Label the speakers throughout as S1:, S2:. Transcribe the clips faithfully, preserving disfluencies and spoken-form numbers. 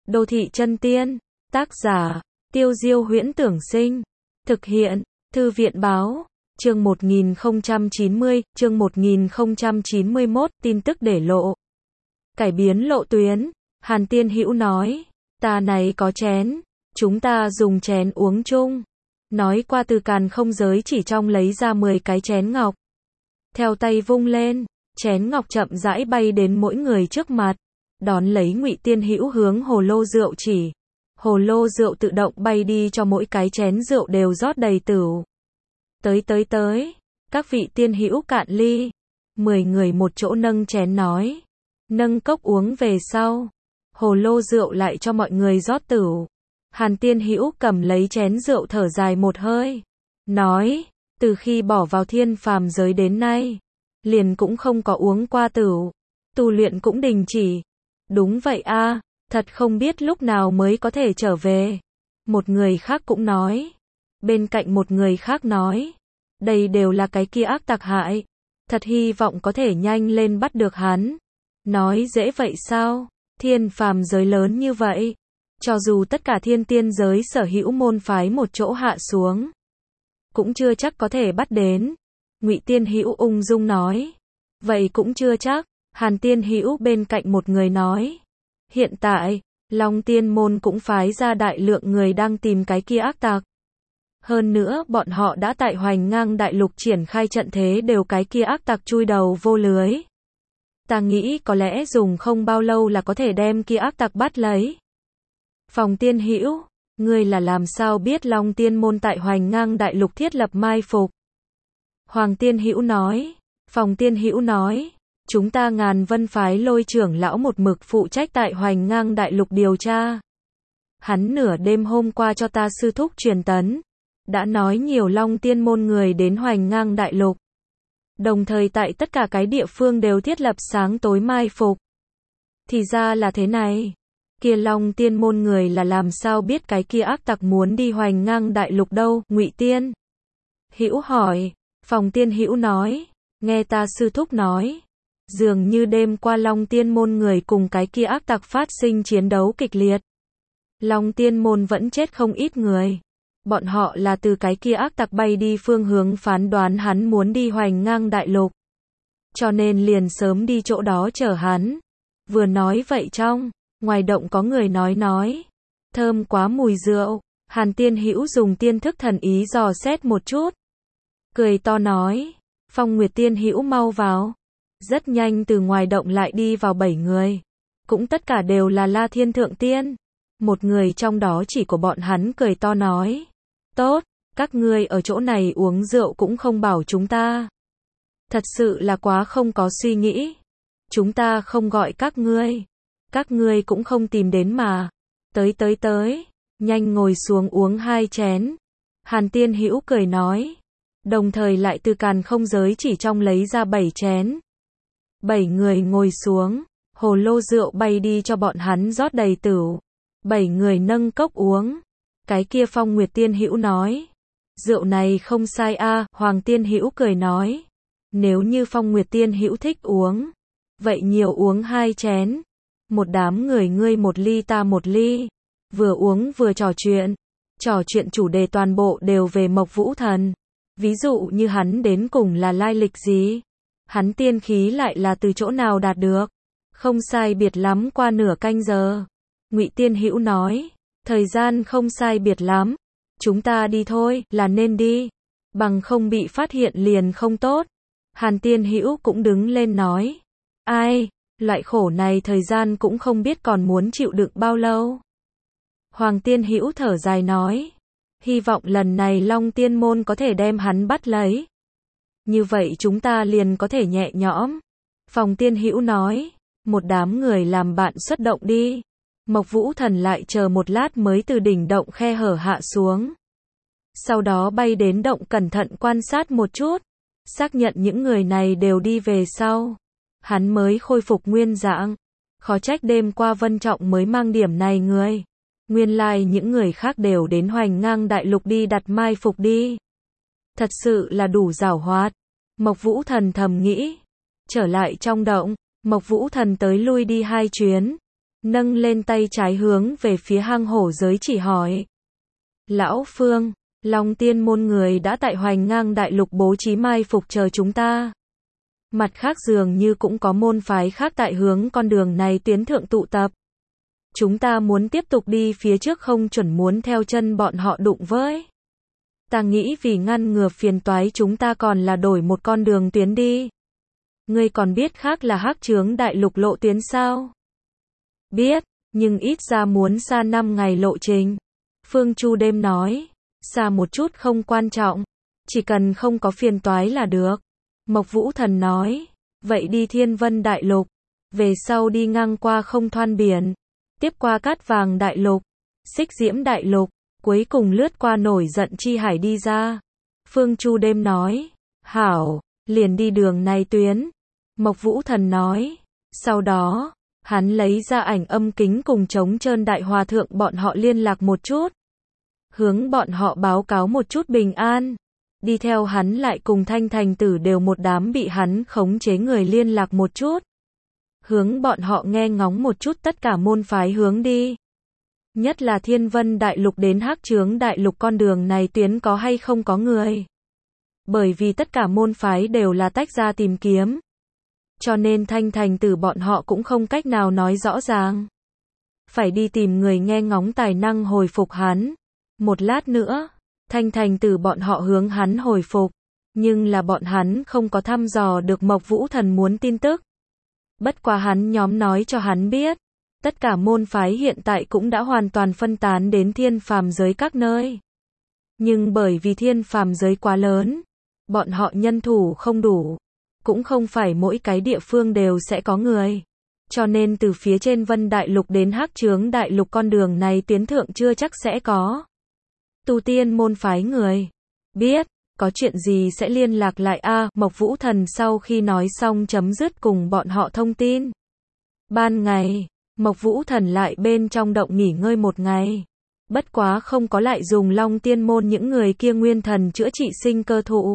S1: Đô thị chân tiên. Tác giả, Tiêu Diêu Huyễn Tưởng Sinh. Thực hiện, Thư viện Báo. Chương một nghìn không trăm chín mươi, chương một nghìn không trăm chín mươi mốt, tin tức để lộ. Cải biến lộ tuyến, Hàn Tiên Hữu nói, ta này có chén, chúng ta dùng chén uống chung. Nói qua từ càn không giới chỉ trong lấy ra mười cái chén ngọc. Theo tay vung lên, chén ngọc chậm rãi bay đến mỗi người trước mặt, đón lấy Ngụy Tiên Hữu hướng hồ lô rượu chỉ. Hồ lô rượu tự động bay đi cho mỗi cái chén rượu đều rót đầy tửu. Tới tới tới, các vị tiên hữu cạn ly. Mười người một chỗ nâng chén nói. Nâng cốc uống về sau. Hồ lô rượu lại cho mọi người rót tửu. Hàn Tiên Hữu cầm lấy chén rượu thở dài một hơi. Nói, từ khi bỏ vào thiên phàm giới đến nay, liền cũng không có uống qua tửu. Tu luyện cũng đình chỉ. Đúng vậy a, thật không biết lúc nào mới có thể trở về. Một người khác cũng nói. Bên cạnh một người khác nói, đây đều là cái kia ác tặc hại, thật hy vọng có thể nhanh lên bắt được hắn. Nói dễ vậy sao, thiên phàm giới lớn như vậy, cho dù tất cả thiên tiên giới sở hữu môn phái một chỗ hạ xuống, cũng chưa chắc có thể bắt đến. Ngụy Tiên Hữu ung dung nói, vậy cũng chưa chắc. Hàn Tiên Hữu bên cạnh một người nói, hiện tại, Long Tiên môn cũng phái ra đại lượng người đang tìm cái kia ác tặc. Hơn nữa bọn họ đã tại Hoành Ngang Đại Lục triển khai trận thế đều cái kia ác tặc chui đầu vô lưới. Ta nghĩ có lẽ dùng không bao lâu là có thể đem kia ác tặc bắt lấy. Phòng Tiên Hữu, ngươi là làm sao biết Long Tiên môn tại Hoành Ngang Đại Lục thiết lập mai phục? Hoàng Tiên Hữu nói. Phòng Tiên Hữu nói, chúng ta Ngàn Vân phái Lôi trưởng lão một mực phụ trách tại Hoành Ngang Đại Lục điều tra. Hắn nửa đêm hôm qua cho ta sư thúc truyền tấn, đã nói nhiều Long Tiên môn người đến Hoành Ngang Đại Lục. Đồng thời tại tất cả cái địa phương đều thiết lập sáng tối mai phục. Thì ra là thế này. Kia Long Tiên môn người là làm sao biết cái kia ác tặc muốn đi Hoành Ngang Đại Lục đâu? Ngụy Tiên Hữu hỏi. Phòng Tiên Hữu nói, nghe ta sư thúc nói, dường như đêm qua Long Tiên môn người cùng cái kia ác tặc phát sinh chiến đấu kịch liệt. Long Tiên môn vẫn chết không ít người. Bọn họ là từ cái kia ác tặc bay đi phương hướng phán đoán hắn muốn đi Hoành Ngang Đại Lục, cho nên liền sớm đi chỗ đó chờ hắn. Vừa nói vậy trong, ngoài động có người nói nói, thơm quá mùi rượu. Hàn Tiên Hữu dùng tiên thức thần ý dò xét một chút, cười to nói, Phong Nguyệt Tiên Hữu mau vào. Rất nhanh từ ngoài động lại đi vào bảy người, cũng tất cả đều là La Thiên Thượng Tiên. Một người trong đó chỉ của bọn hắn cười to nói, tốt, các ngươi ở chỗ này uống rượu cũng không bảo chúng ta. Thật sự là quá không có suy nghĩ. Chúng ta không gọi các ngươi, các ngươi cũng không tìm đến mà. Tới tới tới, nhanh ngồi xuống uống hai chén. Hàn Tiên Hữu cười nói, đồng thời lại từ càn không giới chỉ trong lấy ra bảy chén. Bảy người ngồi xuống, hồ lô rượu bay đi cho bọn hắn rót đầy tửu. Bảy người nâng cốc uống. Cái kia Phong Nguyệt Tiên Hữu nói, rượu này không sai a. Hoàng Tiên Hữu cười nói, nếu như Phong Nguyệt Tiên Hữu thích uống, vậy nhiều uống hai chén. Một đám người ngươi một ly ta một ly, vừa uống vừa trò chuyện. Trò chuyện chủ đề toàn bộ đều về Mộc Vũ Thần. Ví dụ như hắn đến cùng là lai lịch gì, hắn tiên khí lại là từ chỗ nào đạt được. Không sai biệt lắm qua nửa canh giờ, Ngụy Tiên Hữu nói, thời gian không sai biệt lắm, chúng ta đi thôi. Là nên đi, bằng không bị phát hiện liền không tốt. Hàn Tiên Hữu cũng đứng lên nói, ai, loại khổ này thời gian cũng không biết còn muốn chịu đựng bao lâu. Hoàng Tiên Hữu thở dài nói, hy vọng lần này Long Tiên môn có thể đem hắn bắt lấy. Như vậy chúng ta liền có thể nhẹ nhõm. Phòng Tiên Hữu nói, một đám người làm bạn xuất động đi. Mộc Vũ Thần lại chờ một lát mới từ đỉnh động khe hở hạ xuống. Sau đó bay đến động cẩn thận quan sát một chút, xác nhận những người này đều đi về sau. Hắn mới khôi phục nguyên dạng. Khó trách đêm qua Vân Trọng mới mang điểm này người. Nguyên lai like những người khác đều đến Hoành Ngang Đại Lục đi đặt mai phục đi. Thật sự là đủ giảo hoạt. Mộc Vũ Thần thầm nghĩ. Trở lại trong động, Mộc Vũ Thần tới lui đi hai chuyến. nâng lên tay trái hướng về phía hang hổ giới chỉ hỏi. Lão Phương, Long Tiên môn người đã tại Hoành Ngang Đại Lục bố trí mai phục chờ chúng ta. Mặt khác dường như cũng có môn phái khác tại hướng con đường này tiến thượng tụ tập. Chúng ta muốn tiếp tục đi phía trước không chuẩn muốn theo chân bọn họ đụng với. Ta nghĩ vì ngăn ngừa phiền toái chúng ta còn là đổi một con đường tuyến đi. Ngươi còn biết khác là Hắc Chướng Đại Lục lộ tuyến sao? Biết, nhưng ít ra muốn xa năm ngày lộ trình. Phương Chu đêm nói, xa một chút không quan trọng, chỉ cần không có phiền toái là được. Mộc Vũ Thần nói, vậy đi Thiên Vân Đại Lục, về sau đi ngang qua Không Thoan Biển, tiếp qua Cát Vàng Đại Lục, Xích Diễm Đại Lục, cuối cùng lướt qua Nổi Giận Chi Hải đi ra. Phương Chu đêm nói, hảo, liền đi đường này tuyến. Mộc Vũ Thần nói, sau đó, hắn lấy ra ảnh âm kính cùng Trống Trơn Đại Hòa Thượng bọn họ liên lạc một chút. Hướng bọn họ báo cáo một chút bình an. Đi theo hắn lại cùng Thanh Thành Tử đều một đám bị hắn khống chế người liên lạc một chút. Hướng bọn họ nghe ngóng một chút tất cả môn phái hướng đi. Nhất là Thiên Vân Đại Lục đến Hắc Chướng Đại Lục con đường này tuyến có hay không có người. Bởi vì tất cả môn phái đều là tách ra tìm kiếm. Cho nên Thanh Thành Tử bọn họ cũng không cách nào nói rõ ràng. Phải đi tìm người nghe ngóng tài năng hồi phục hắn. Một lát nữa, Thanh Thành Tử bọn họ hướng hắn hồi phục. Nhưng là bọn hắn không có thăm dò được Mộc Vũ Thần muốn tin tức. Bất quá hắn nhóm nói cho hắn biết. Tất cả môn phái hiện tại cũng đã hoàn toàn phân tán đến thiên phàm giới các nơi. Nhưng bởi vì thiên phàm giới quá lớn, bọn họ nhân thủ không đủ. Cũng không phải mỗi cái địa phương đều sẽ có người. Cho nên từ phía trên Vân Đại Lục đến Hắc Chướng Đại Lục con đường này tiến thượng chưa chắc sẽ có. Tu tiên môn phái người. Biết, có chuyện gì sẽ liên lạc lại a Mộc Vũ Thần sau khi nói xong chấm dứt cùng bọn họ thông tin. Ban ngày, Mộc Vũ Thần lại bên trong động nghỉ ngơi một ngày. Bất quá không có lại dùng Long Tiên môn những người kia nguyên thần chữa trị sinh cơ thụ.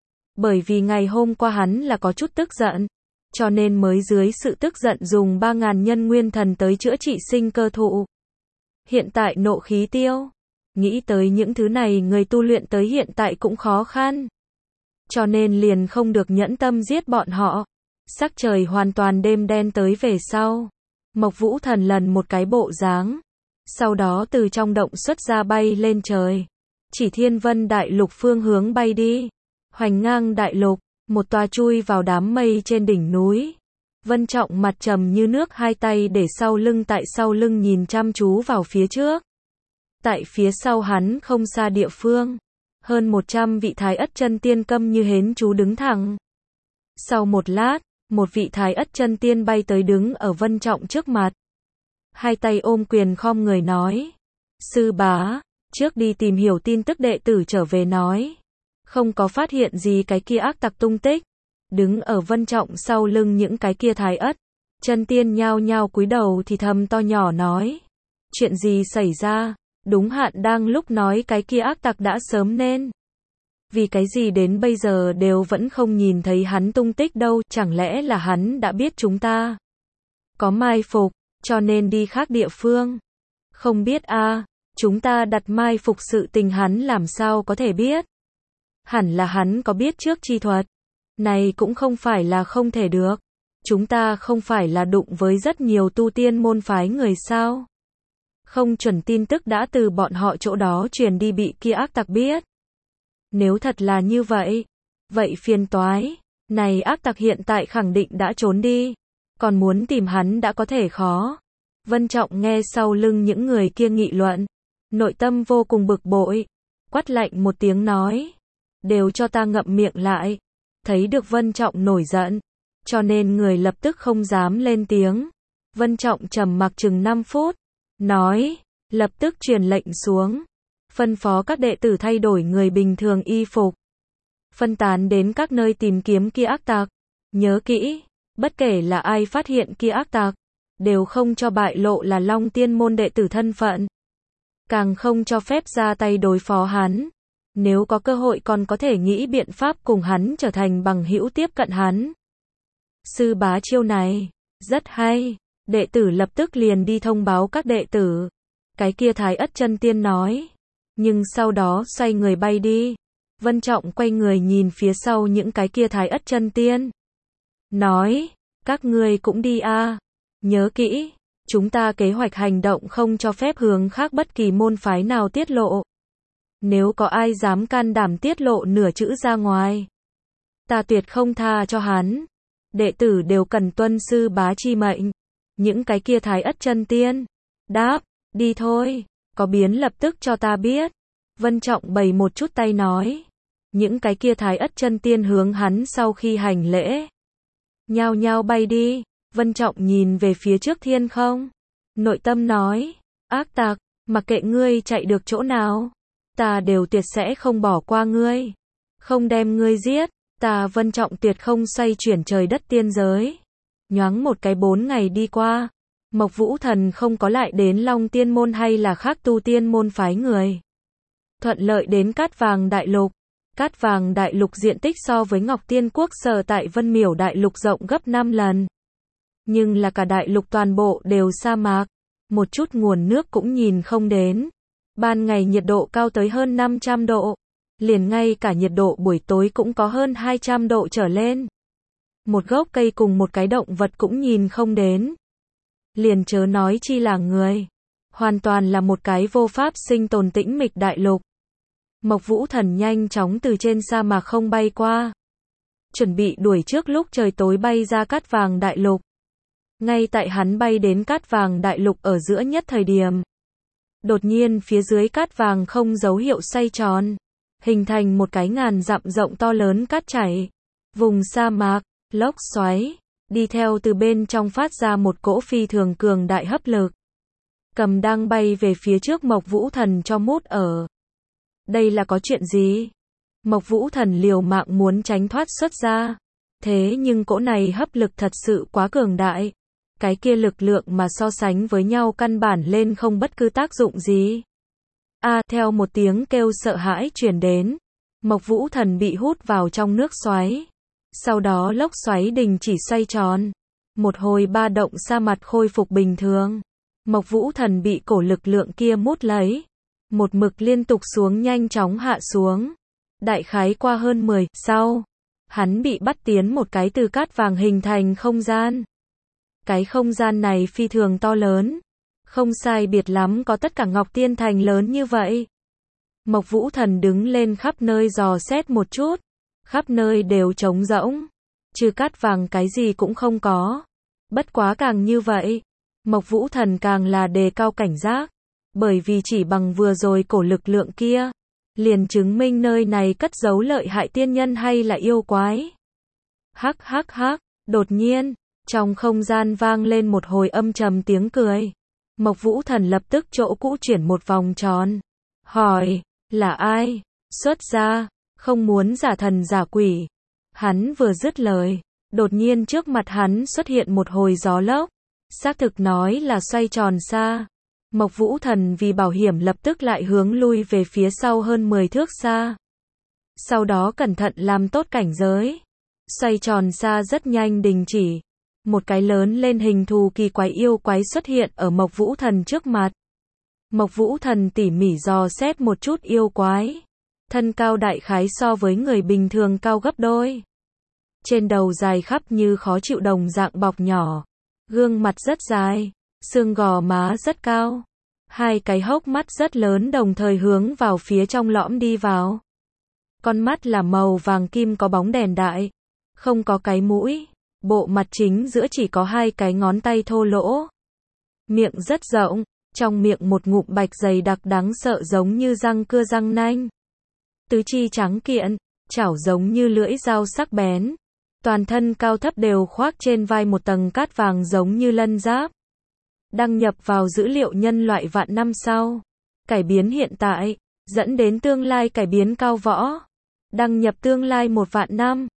S1: Bởi vì ngày hôm qua hắn là có chút tức giận, cho nên mới dưới sự tức giận dùng ba ngàn nhân nguyên thần tới chữa trị sinh cơ thụ. Hiện tại nộ khí tiêu, nghĩ tới những thứ này người tu luyện tới hiện tại cũng khó khăn. Cho nên liền không được nhẫn tâm giết bọn họ. Sắc trời hoàn toàn đêm đen tới về sau. Mộc Vũ Thần lần một cái bộ dáng. Sau đó từ trong động xuất ra bay lên trời. Chỉ Thiên Vân Đại Lục phương hướng bay đi. Hoành Ngang Đại Lục, một tòa chui vào đám mây trên đỉnh núi. Vân Trọng mặt trầm như nước hai tay để sau lưng tại sau lưng nhìn chăm chú vào phía trước. Tại phía sau hắn không xa địa phương. Hơn một trăm vị Thái Ất chân tiên câm như hến chú đứng thẳng. Sau một lát, một vị Thái Ất chân tiên bay tới đứng ở Vân Trọng trước mặt. Hai tay ôm quyền khom người nói. Sư bá, trước đi tìm hiểu tin tức đệ tử trở về nói. Không có phát hiện gì cái kia ác tặc tung tích. Đứng ở Vân Trọng sau lưng những cái kia Thái Ất chân tiên nhao nhao cúi đầu thì thầm to nhỏ nói. Chuyện gì xảy ra? Đúng hạn đang lúc nói cái kia ác tặc đã sớm nên. Vì cái gì đến bây giờ đều vẫn không nhìn thấy hắn tung tích đâu, chẳng lẽ là hắn đã biết chúng ta có mai phục, cho nên đi khác địa phương. Không biết a à, chúng ta đặt mai phục sự tình hắn làm sao có thể biết. Hẳn là hắn có biết trước chi thuật. Này cũng không phải là không thể được. Chúng ta không phải là đụng với rất nhiều tu tiên môn phái người sao. Không chuẩn tin tức đã từ bọn họ chỗ đó truyền đi bị kia ác tặc biết. Nếu thật là như vậy, vậy phiền toái. Này ác tặc hiện tại khẳng định đã trốn đi. Còn muốn tìm hắn đã có thể khó. Vân Trọng nghe sau lưng những người kia nghị luận. Nội tâm vô cùng bực bội. Quát lạnh một tiếng nói. Đều cho ta ngậm miệng lại. Thấy được Vân Trọng nổi giận. Cho nên người lập tức không dám lên tiếng. Vân Trọng trầm mặc chừng năm phút. Nói. Lập tức truyền lệnh xuống. Phân phó các đệ tử thay đổi người bình thường y phục. Phân tán đến các nơi tìm kiếm kia ác tặc. Nhớ kỹ. Bất kể là ai phát hiện kia ác tặc. Đều không cho bại lộ là Long Tiên môn đệ tử thân phận. Càng không cho phép ra tay đối phó hắn. Nếu có cơ hội còn có thể nghĩ biện pháp cùng hắn trở thành bằng hữu tiếp cận hắn. Sư bá chiêu này. Rất hay. Đệ tử lập tức liền đi thông báo các đệ tử. Cái kia Thái Ất chân tiên nói. Nhưng sau đó xoay người bay đi. Vân Trọng quay người nhìn phía sau những cái kia Thái Ất chân tiên. Nói, các ngươi cũng đi a. Nhớ kỹ, chúng ta kế hoạch hành động không cho phép hướng khác bất kỳ môn phái nào tiết lộ. Nếu có ai dám can đảm tiết lộ nửa chữ ra ngoài, ta tuyệt không tha cho hắn. Đệ tử đều cần tuân sư bá chi mệnh. Những cái kia Thái Ất chân tiên đáp, đi thôi, có biến lập tức cho ta biết. Vân Trọng bày một chút tay nói. Những cái kia Thái Ất chân tiên hướng hắn sau khi hành lễ, nhao nhao bay đi. Vân Trọng nhìn về phía trước thiên không, nội tâm nói, ác tặc, mặc kệ ngươi chạy được chỗ nào, ta đều tuyệt sẽ không bỏ qua ngươi, không đem ngươi giết, ta Vân Trọng tuyệt không xoay chuyển trời đất tiên giới. Nhoáng một cái bốn ngày đi qua, Mộc Vũ Thần không có lại đến Long Tiên môn hay là khác tu tiên môn phái người. Thuận lợi đến Cát Vàng Đại Lục. Cát Vàng Đại Lục diện tích so với Ngọc Tiên Quốc sở tại Vân Miểu Đại Lục rộng gấp năm lần. Nhưng là cả đại lục toàn bộ đều sa mạc, một chút nguồn nước cũng nhìn không đến. Ban ngày nhiệt độ cao tới hơn năm trăm độ, liền ngay cả nhiệt độ buổi tối cũng có hơn hai trăm độ trở lên. Một gốc cây cùng một cái động vật cũng nhìn không đến. Liền chớ nói chi là người. Hoàn toàn là một cái vô pháp sinh tồn tĩnh mịch đại lục. Mộc Vũ Thần nhanh chóng từ trên sa mạc không bay qua. Chuẩn bị đuổi trước lúc trời tối bay ra Cát Vàng Đại Lục. Ngay tại hắn bay đến Cát Vàng Đại Lục ở giữa nhất thời điểm. Đột nhiên phía dưới cát vàng không dấu hiệu xoay tròn. Hình thành một cái ngàn dặm rộng to lớn cát chảy. Vùng sa mạc, lốc xoáy. Đi theo từ bên trong phát ra một cỗ phi thường cường đại hấp lực. Cầm đang bay về phía trước Mộc Vũ Thần cho mút ở. Đây là có chuyện gì? Mộc Vũ Thần liều mạng muốn tránh thoát xuất ra. Thế nhưng cỗ này hấp lực thật sự quá cường đại. Cái kia lực lượng mà so sánh với nhau căn bản lên không bất cứ tác dụng gì. A, à, theo một tiếng kêu sợ hãi truyền đến. Mộc Vũ Thần bị hút vào trong nước xoáy. Sau đó lốc xoáy đình chỉ xoay tròn. Một hồi ba động sa mặt khôi phục bình thường. Mộc Vũ Thần bị cổ lực lượng kia mút lấy. Một mực liên tục xuống nhanh chóng hạ xuống. Đại khái qua hơn mười, sau. Hắn bị bắt tiến một cái từ cát vàng hình thành không gian. Cái không gian này phi thường to lớn. Không sai biệt lắm có tất cả Ngọc Tiên Thành lớn như vậy. Mộc Vũ Thần đứng lên khắp nơi dò xét một chút. Khắp nơi đều trống rỗng. Trừ cát vàng cái gì cũng không có. Bất quá càng như vậy. Mộc Vũ Thần càng là đề cao cảnh giác. Bởi vì chỉ bằng vừa rồi cổ lực lượng kia. Liền chứng minh nơi này cất giấu lợi hại tiên nhân hay là yêu quái. Hắc hắc hắc, đột nhiên. Trong không gian vang lên một hồi âm trầm tiếng cười. Mộc Vũ Thần lập tức chỗ cũ chuyển một vòng tròn. Hỏi, là ai? Xuất ra, không muốn giả thần giả quỷ. Hắn vừa dứt lời. Đột nhiên trước mặt hắn xuất hiện một hồi gió lốc. Xác thực nói là xoay tròn xa. Mộc Vũ Thần vì bảo hiểm lập tức lại hướng lui về phía sau hơn mười thước xa. Sau đó cẩn thận làm tốt cảnh giới. Xoay tròn xa rất nhanh đình chỉ. Một cái lớn lên hình thù kỳ quái yêu quái xuất hiện ở Mộc Vũ Thần trước mặt. Mộc Vũ Thần tỉ mỉ dò xét một chút yêu quái. Thân cao đại khái so với người bình thường cao gấp đôi. Trên đầu dài khắp như khó chịu đồng dạng bọc nhỏ. Gương mặt rất dài. Xương gò má rất cao. Hai cái hốc mắt rất lớn đồng thời hướng vào phía trong lõm đi vào. Con mắt là màu vàng kim có bóng đèn đại. Không có cái mũi. Bộ mặt chính giữa chỉ có hai cái ngón tay thô lỗ. Miệng rất rộng. Trong miệng một ngụm bạch dày đặc đáng sợ giống như răng cưa răng nanh. Tứ chi trắng kiện. Chảo giống như lưỡi dao sắc bén. Toàn thân cao thấp đều khoác trên vai một tầng cát vàng giống như lân giáp. Đăng nhập vào dữ liệu nhân loại vạn năm sau. Cải biến hiện tại. Dẫn đến tương lai cải biến cao võ. Đăng nhập tương lai một vạn năm.